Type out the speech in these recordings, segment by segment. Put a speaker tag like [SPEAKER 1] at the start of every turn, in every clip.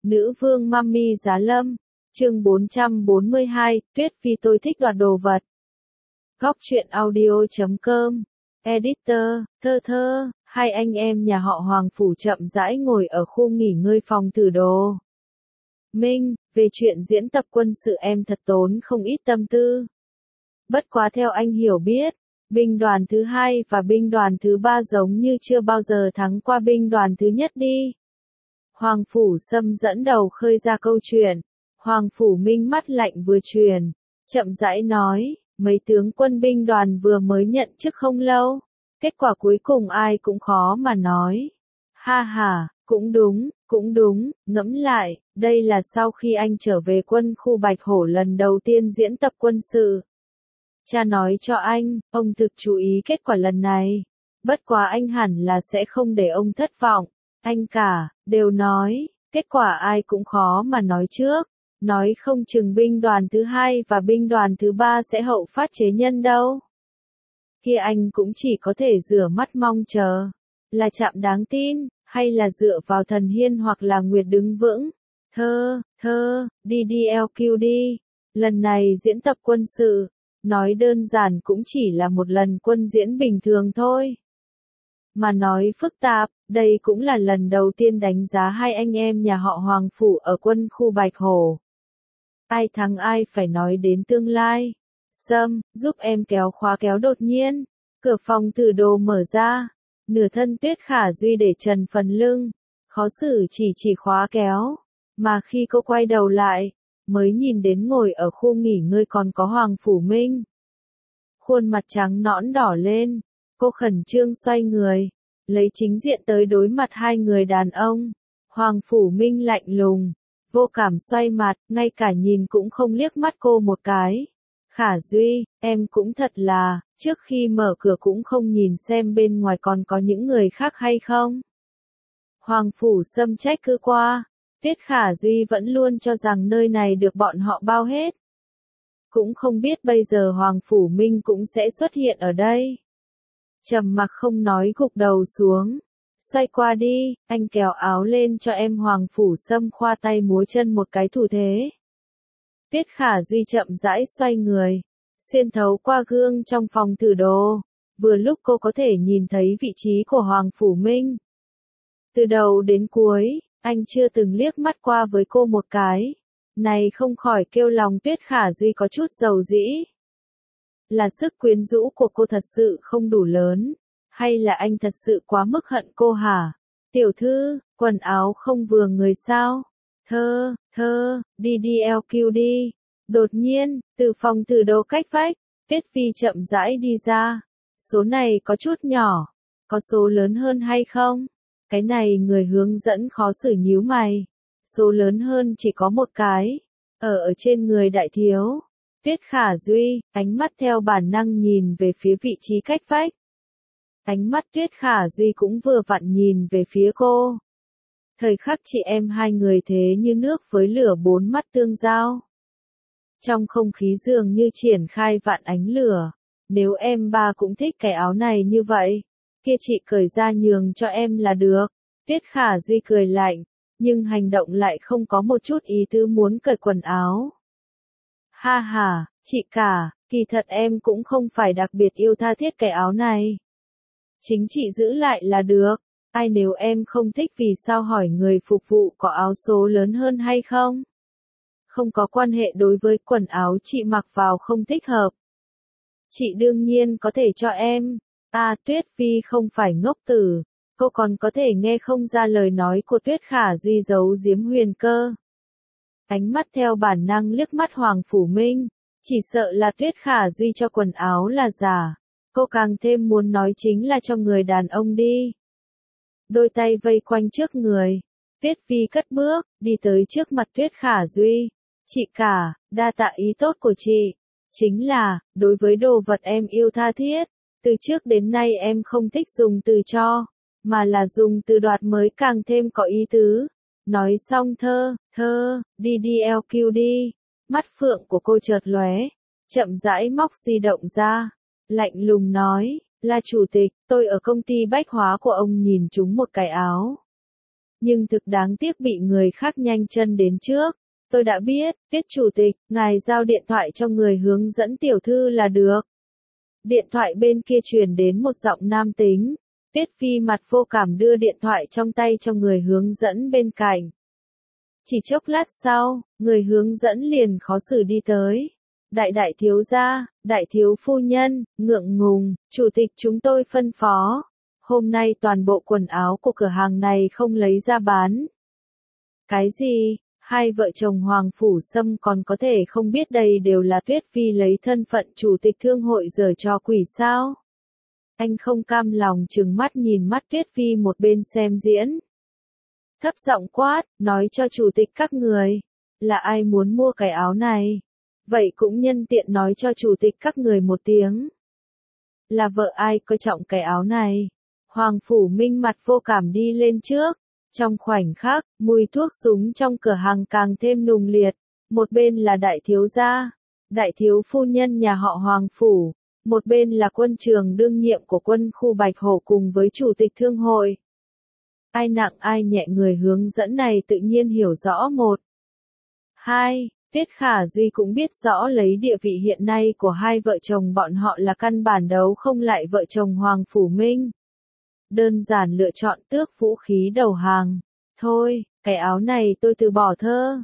[SPEAKER 1] Nữ vương Mummy Giá Lâm, chương 442, Tuyết Phi tôi thích đoạt đồ vật. Góc truyện audio.com, Editor, thơ thơ, hai anh em nhà họ Hoàng Phủ chậm rãi ngồi ở khu nghỉ ngơi phòng Tử Đồ. Minh, về chuyện diễn tập quân sự em thật tốn không ít tâm tư. Bất quá theo anh hiểu biết, binh đoàn thứ 2 và binh đoàn thứ 3 giống như chưa bao giờ thắng qua binh đoàn thứ nhất đi. Hoàng Phủ Sâm dẫn đầu khơi ra câu chuyện. Hoàng Phủ Minh mắt lạnh vừa truyền, chậm rãi nói, mấy tướng quân binh đoàn vừa mới nhận chức không lâu. Kết quả cuối cùng ai cũng khó mà nói. Ha ha, cũng đúng, ngẫm lại, đây là sau khi anh trở về quân khu Bạch Hổ lần đầu tiên diễn tập quân sự. Cha nói cho anh, ông thực chú ý kết quả lần này. Bất quá anh hẳn là sẽ không để ông thất vọng. Anh cả, đều nói, kết quả ai cũng khó mà nói trước. Nói không chừng binh đoàn thứ 2 và binh đoàn thứ 3 sẽ hậu phát chế nhân đâu. Kia anh cũng chỉ có thể rửa mắt mong chờ. Là chạm đáng tin, hay là dựa vào thần hiên hoặc là nguyệt đứng vững. DDLQ đi. Lần này diễn tập quân sự, nói đơn giản cũng chỉ là một lần quân diễn bình thường thôi. Mà nói phức tạp, đây cũng là lần đầu tiên đánh giá hai anh em nhà họ Hoàng Phủ ở quân khu Bạch Hổ. Ai thắng ai phải nói đến tương lai. Sâm, giúp em kéo khóa kéo đột nhiên. Cửa phòng Tử Đồ mở ra. Nửa thân Tuyết Khả Duy để trần phần lưng. Khó xử chỉ khóa kéo. Mà khi cô quay đầu lại, mới nhìn đến ngồi ở khu nghỉ ngơi còn có Hoàng Phủ Minh. Khuôn mặt trắng nõn đỏ lên. Cô khẩn trương xoay người, lấy chính diện tới đối mặt hai người đàn ông. Hoàng Phủ Minh lạnh lùng, vô cảm xoay mặt, ngay cả nhìn cũng không liếc mắt cô một cái. Khả Duy, em cũng thật là, trước khi mở cửa cũng không nhìn xem bên ngoài còn có những người khác hay không. Hoàng Phủ Sâm trách cứ qua, Tuyết Khả Duy vẫn luôn cho rằng nơi này được bọn họ bao hết. Cũng không biết bây giờ Hoàng Phủ Minh cũng sẽ xuất hiện ở đây. Trầm mặc không nói gục đầu xuống. Xoay qua đi, anh kéo áo lên cho em. Hoàng Phủ Sâm khoa tay múa chân một cái thủ thế. Tuyết Khả Duy chậm rãi xoay người, xuyên thấu qua gương trong phòng Tử Đồ. Vừa lúc cô có thể nhìn thấy vị trí của Hoàng Phủ Minh. Từ đầu đến cuối, anh chưa từng liếc mắt qua với cô một cái. Này không khỏi kêu lòng Tuyết Khả Duy có chút dầu dĩ. Là sức quyến rũ của cô thật sự không đủ lớn, hay là anh thật sự quá mức hận cô hả? Tiểu thư, quần áo không vừa người sao? DDLQ đi. Đột nhiên, từ phòng Tử Đồ cách vách, Tuyết Phi chậm rãi đi ra. Số này có chút nhỏ, có số lớn hơn hay không? Cái này người hướng dẫn khó xử nhíu mày. Số lớn hơn chỉ có một cái, ở trên người đại thiếu. Tuyết Khả Duy, ánh mắt theo bản năng nhìn về phía vị trí cách vách. Ánh mắt Tuyết Khả Duy cũng vừa vặn nhìn về phía cô. Thời khắc chị em hai người thế như nước với lửa, bốn mắt tương giao. Trong không khí dường như triển khai vạn ánh lửa. Nếu em ba cũng thích cái áo này như vậy, kia chị cởi ra nhường cho em là được. Tuyết Khả Duy cười lạnh, nhưng hành động lại không có một chút ý tứ muốn cởi quần áo. Ha ha, chị cả, kỳ thật em cũng không phải đặc biệt yêu tha thiết cái áo này. Chính chị giữ lại là được. Ai nếu em không thích vì sao hỏi người phục vụ có áo số lớn hơn hay không? Không có quan hệ, đối với quần áo chị mặc vào không thích hợp. Chị đương nhiên có thể cho em. Tuyết Phi không phải ngốc tử. Cô còn có thể nghe không ra lời nói của Tuyết Khả Duy giấu giếm huyền cơ. Ánh mắt theo bản năng liếc mắt Hoàng Phủ Minh, chỉ sợ là Tuyết Khả Duy cho quần áo là giả. Cô càng thêm muốn nói chính là cho người đàn ông đi. Đôi tay vây quanh trước người, Tuyết Phi cất bước, đi tới trước mặt Tuyết Khả Duy. Chị cả, đa tạ ý tốt của chị. Chính là, đối với đồ vật em yêu tha thiết, từ trước đến nay em không thích dùng từ cho, mà là dùng từ đoạt mới càng thêm có ý tứ. Nói xong DDLQ đi. Mắt phượng của cô chợt lóe, chậm rãi móc di động ra, lạnh lùng nói, là chủ tịch, tôi ở công ty bách hóa của ông nhìn trúng một cái áo. nhưng thực đáng tiếc bị người khác nhanh chân đến trước. Tôi đã biết, Tiết chủ tịch, ngài giao điện thoại cho người hướng dẫn tiểu thư là được. Điện thoại bên kia truyền đến một giọng nam tính. Tiết Phi mặt vô cảm đưa điện thoại trong tay cho người hướng dẫn bên cạnh. Chỉ chốc lát sau, người hướng dẫn liền khó xử đi tới. Đại thiếu gia, đại thiếu phu nhân, ngượng ngùng, chủ tịch chúng tôi phân phó. Hôm nay toàn bộ quần áo của cửa hàng này không lấy ra bán. Cái gì? Hai vợ chồng Hoàng Phủ Sâm còn có thể không biết đây đều là Tuyết Phi lấy thân phận chủ tịch thương hội giở trò quỷ sao? Anh không cam lòng trừng mắt nhìn mắt Tuyết Phi một bên xem diễn. Thấp giọng quát, nói cho chủ tịch các người, là ai muốn mua cái áo này? Vậy cũng nhân tiện nói cho chủ tịch các người một tiếng. Là vợ ai coi trọng cái áo này? Hoàng Phủ Minh mặt vô cảm đi lên trước. Trong khoảnh khắc, mùi thuốc súng trong cửa hàng càng thêm nùng liệt. Một bên là đại thiếu gia, đại thiếu phu nhân nhà họ Hoàng Phủ. Một bên là quân trường đương nhiệm của quân khu Bạch Hổ cùng với chủ tịch thương hội. Ai nặng ai nhẹ người hướng dẫn này tự nhiên hiểu rõ một. Hai, Tiết Khả Duy cũng biết rõ lấy địa vị hiện nay của hai vợ chồng bọn họ là căn bản đấu không lại vợ chồng Hoàng Phủ Minh. Đơn giản lựa chọn tước vũ khí đầu hàng. Thôi, cái áo này tôi từ bỏ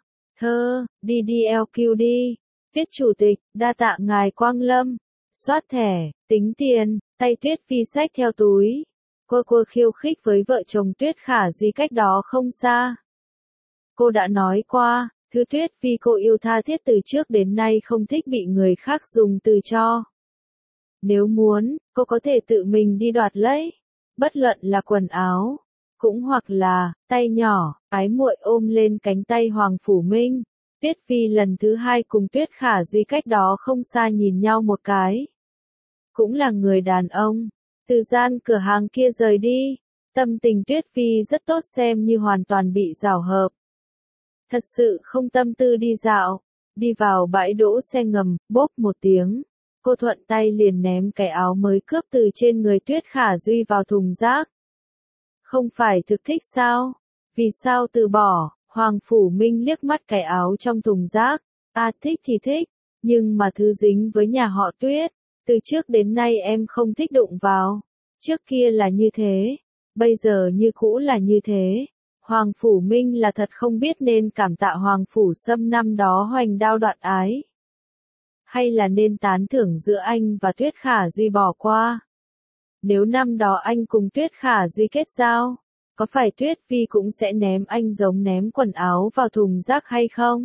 [SPEAKER 1] đi LQ đi. Tiết chủ tịch, đa tạ ngài Quang Lâm. Soát thẻ, tính tiền, tay Tuyết Phi xách theo túi. Cô khiêu khích với vợ chồng Tuyết Khả Duy cách đó không xa. Cô đã nói qua, thứ Tuyết Phi cô yêu tha thiết từ trước đến nay không thích bị người khác dùng từ cho. Nếu muốn, cô có thể tự mình đi đoạt lấy. Bất luận là quần áo, cũng hoặc là, tay nhỏ, ái muội ôm lên cánh tay Hoàng Phủ Minh. Tuyết Phi lần thứ hai cùng Tuyết Khả Duy cách đó không xa nhìn nhau một cái. Cũng là người đàn ông. Từ gian cửa hàng kia rời đi, tâm tình Tuyết Phi rất tốt xem như hoàn toàn bị giảo hợp. Thật sự không tâm tư đi dạo, đi vào bãi đỗ xe ngầm, bốp một tiếng. Cô thuận tay liền ném cái áo mới cướp từ trên người Tuyết Khả Duy vào thùng rác. Không phải thực thích sao? Vì sao từ bỏ? Hoàng Phủ Minh liếc mắt cái áo trong thùng rác. Thích thì thích, nhưng mà thứ dính với nhà họ Tuyết. Từ trước đến nay em không thích đụng vào. Trước kia là như thế, bây giờ như cũ là như thế. Hoàng Phủ Minh là thật không biết nên cảm tạ Hoàng Phủ Sâm năm đó hoành đao đoạn ái. Hay là nên tán thưởng giữa anh và Tuyết Khả Duy bỏ qua. Nếu năm đó anh cùng Tuyết Khả Duy kết giao, có phải Tuyết Phi cũng sẽ ném anh giống ném quần áo vào thùng rác hay không?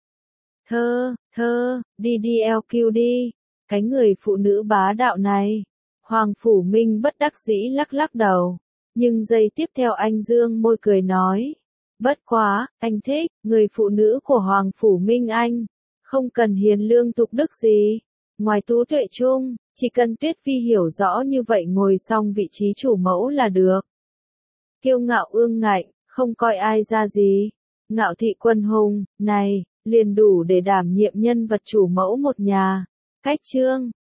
[SPEAKER 1] Đi LQ đi. Cái người phụ nữ bá đạo này. Hoàng Phủ Minh bất đắc dĩ lắc đầu. Nhưng giây tiếp theo anh dương môi cười nói. Bất quá, anh thích, người phụ nữ của Hoàng Phủ Minh anh. Không cần hiền lương tục đức gì. Ngoài tú tuệ chung, chỉ cần Tuyết Phi hiểu rõ như vậy ngồi xong vị trí chủ mẫu là được. Kiêu ngạo ương ngạnh, không coi ai ra gì. Ngạo thị quân hùng, này, liền đủ để đảm nhiệm nhân vật chủ mẫu một nhà. Cách chương